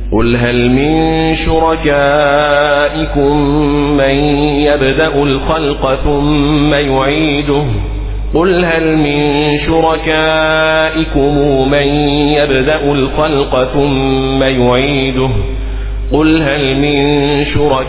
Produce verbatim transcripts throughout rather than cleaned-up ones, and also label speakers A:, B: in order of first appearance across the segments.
A: قل هل من شركائكم من يبدأ الخلق ثم يعيده قل هل من شركائكم من يبدأ الخلق ثم يعيده قل هل من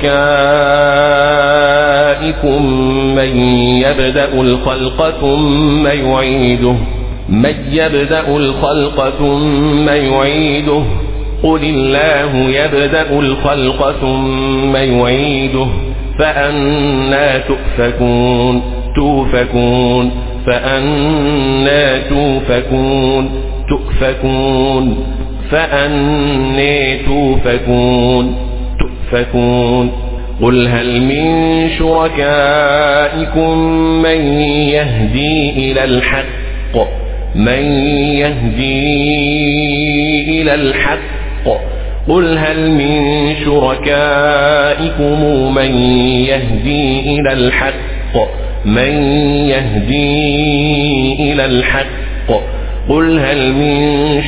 A: شركائكم من يبدأ الخلق ثم يعيده من يبدأ الخلق ثم يعيده قل الله يبدأ الخلق ثم يعيده فأنى تؤفكون توفكون فأنى توفكون تؤفكون فأنى توفكون تؤفكون قل هل من شركائكم من يهدي إلى الحق من يهدي إلى الحق قل هل من شركائكم من يهدي إلى الحق من يهدي إلى الحق قل هل من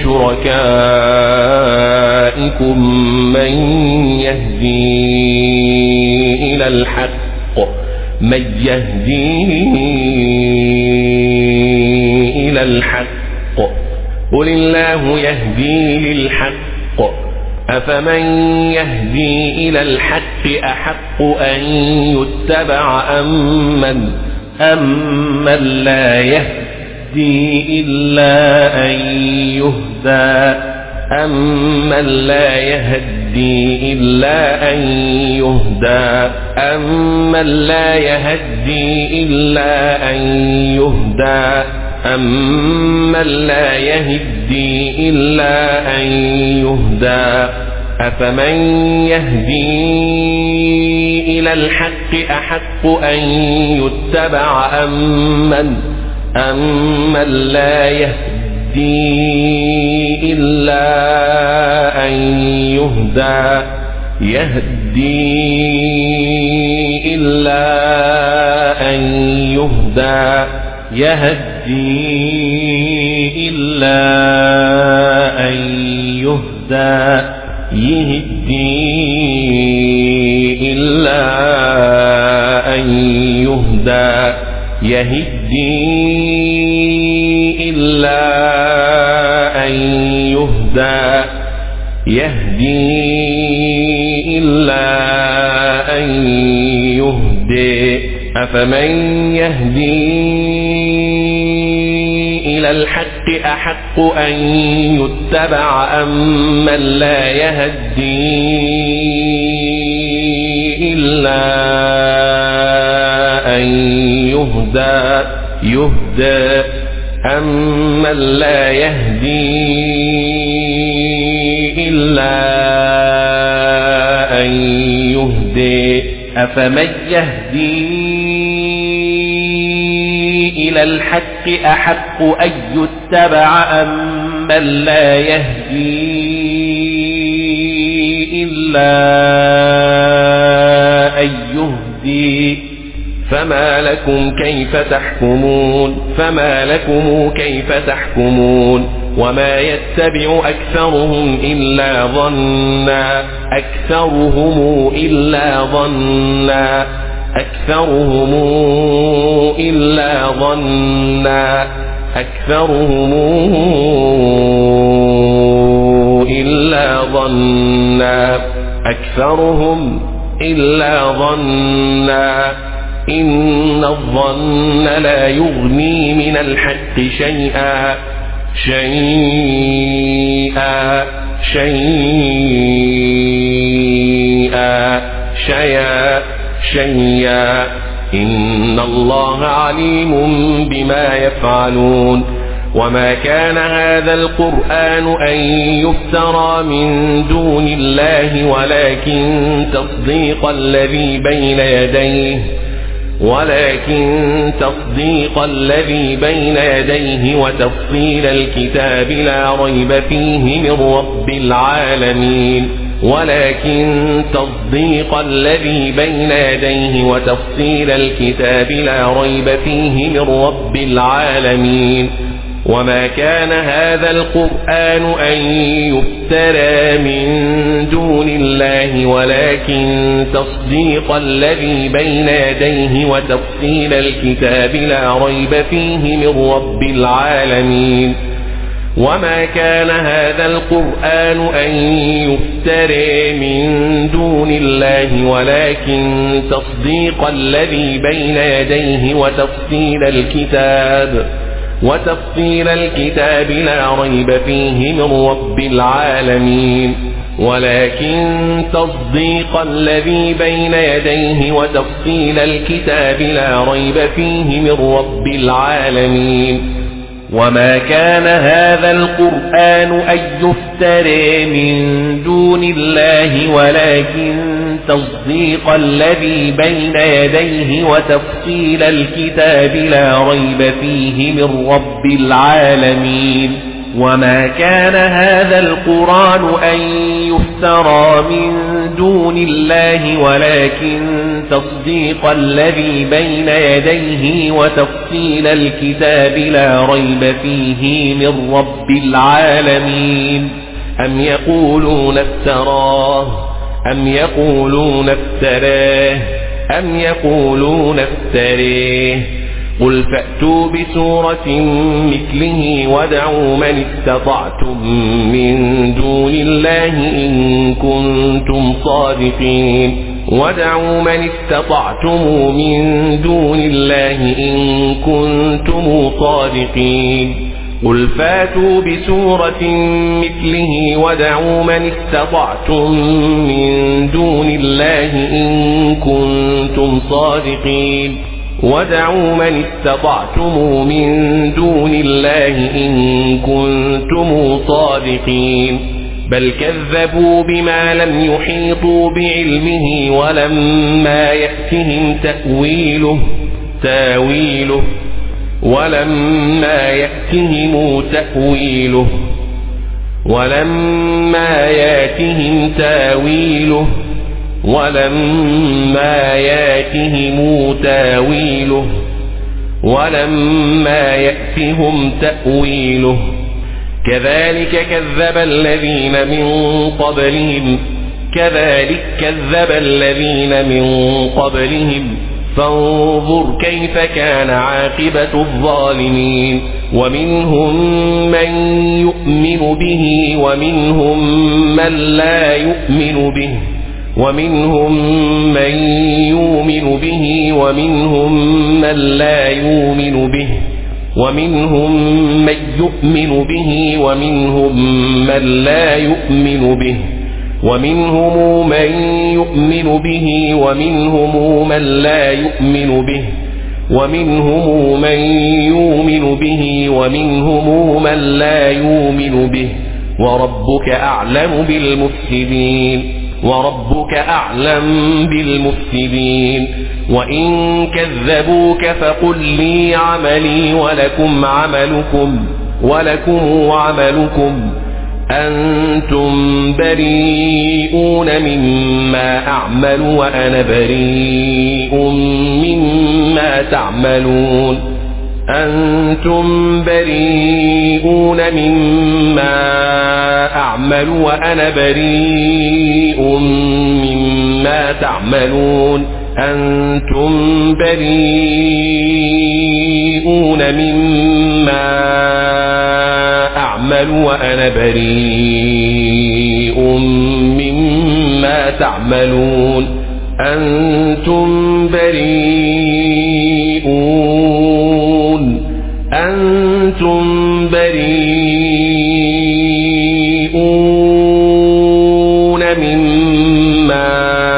A: شركائكم من يهدي إلى الحق من يهدي إلى الحق قل الله يهدي للحق أفمن يهدي إلى الحق أحق أن يتبع أم من أمن لا يهدي إلا أن يهدى أمن لا يهدي إلا أن يهدى أمن لا يهدي إلا أن يهدى أمن لا يهدي إلا أن يهدى أفمن يهدي إلى الحق أحق أن يتبع أمن أمن لا يهدي إلا أن يهدى يهدي إلا أن يهدى يهدي إلا أن يهدى يهدي إلا أن يهدى يهدي إلا أن يهدى يهدي إلا أن يهدي أفمن يهدي إلى الحق أحق أن يتبع أمن لا يهدي إلا أن يهدى يهدى أمن لا يهدي إلا أن يهدي أفمن يهدي إلى الحق أحق أن يتبع أمن لا يهدي إلا أن يهدي فما لكم كيف تحكمون فما لكم كيف تحكمون وما يتبع أكثرهم إلا ظنا أكثرهم إلا ظنا أكثرهم إلا ظنا أكثرهم إلا ظنا أكثرهم إلا ظنا إن الظن لا يغني من الحق شيئا شيئا شيئا شيئا شيئا إن الله عليم بما يفعلون وما كان هذا القرآن أن يفترى من دون الله ولكن تصديق الذي بين يديه ولكن تصديق الذي بين يديه وتفصيل الكتاب لا ريب فيه من رب العالمين ولكن تصديق الذي بين يديه وتفصيل الكتاب لا ريب فيه من رب العالمين وما كان هذا القرآن أن يفترى من الله ولكن تصديق الذي بين يديه وتفصيل الكتاب لا ريب فيه من رب العالمين. وما كان هذا القرآن أن يفترى من دون الله ولكن تصديق الذي بين يديه وتفصيل الكتاب وتفصيل الكتاب لا ريب فيه من رب العالمين. ولكن تصديق الذي بين يديه وتفصيل الكتاب لا ريب فيه من رب العالمين. وما كان هذا القرآن أن يفترى من دون الله ولكن تصديق الذي بين يديه وتفصيل الكتاب لا ريب فيه من رب العالمين. وما كان هذا القرآن أن يفترى من دون الله ولكن تصديق الذي بين يديه وتفصيل الكتاب لا ريب فيه من رب العالمين. أم يقولون افتراه أم يقولون افتراه أم يقولون افتريه قل فأتوا بسورة مثله وادعوا من استطعتم من دون الله إن كنتم صادقين وادعوا من استطعتم من دون الله إن كنتم صادقين قل فأتوا بسورة مثله وادعوا من استطعتم من دون الله إن كنتم صادقين وادعوا من استطعتم من دون الله إن كنتم صادقين بل كذبوا بما لم يحيطوا بعلمه ولما يأتهم تأويله تاويله ولما يأتهم تأويله ولما يأتهم تاويله ولما يأتهم تاويله ولما يأتهم تأويله كذلك كذب الذين من قبلهم كذلك كذب الذين من قبلهم فانظر كيف كان عاقبة الظالمين ومنهم من يؤمن به ومنهم من لا يؤمن به ومنهم من يؤمن به ومنهم من لا يؤمن به ومنهم من يؤمن به ومنهم من لا يؤمن به ومنهم من يؤمن به ومنهم من لا يؤمن به ومنهم من يؤمن به ومنهم من لا يؤمن به وربك أعلم بالمفسدين وربك أعلم بالمفسدين وإن كذبوك فقل لي عملي ولكم عملكم ولكم عملكم أنتم بريئون مما أعمل وأنا بريء مما تعملون أنتم بريئون مما أعمل وأنا بريء مما تعملون أنتم بريئون مما أعمل وأنا بريء مما تعملون أنتم بريئون أنتم بريئون مما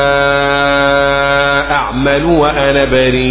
A: أعمل وأنا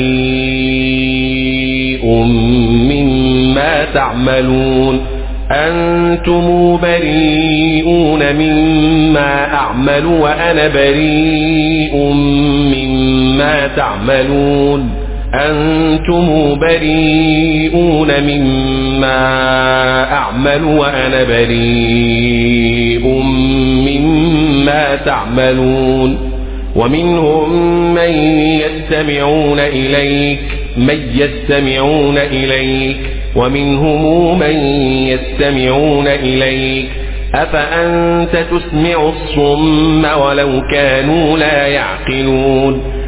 A: بريء مما تعملون أنتم بريئون مما أعمل وأنا بريء مما تعملون أنتم بريئون مما أعمل وأنا بريء مما تعملون ومنهم من يستمعون إليك من يستمعون إليك ومنهم من يستمعون إليك أفأنت تسمع الصم ولو كانوا لا يعقلون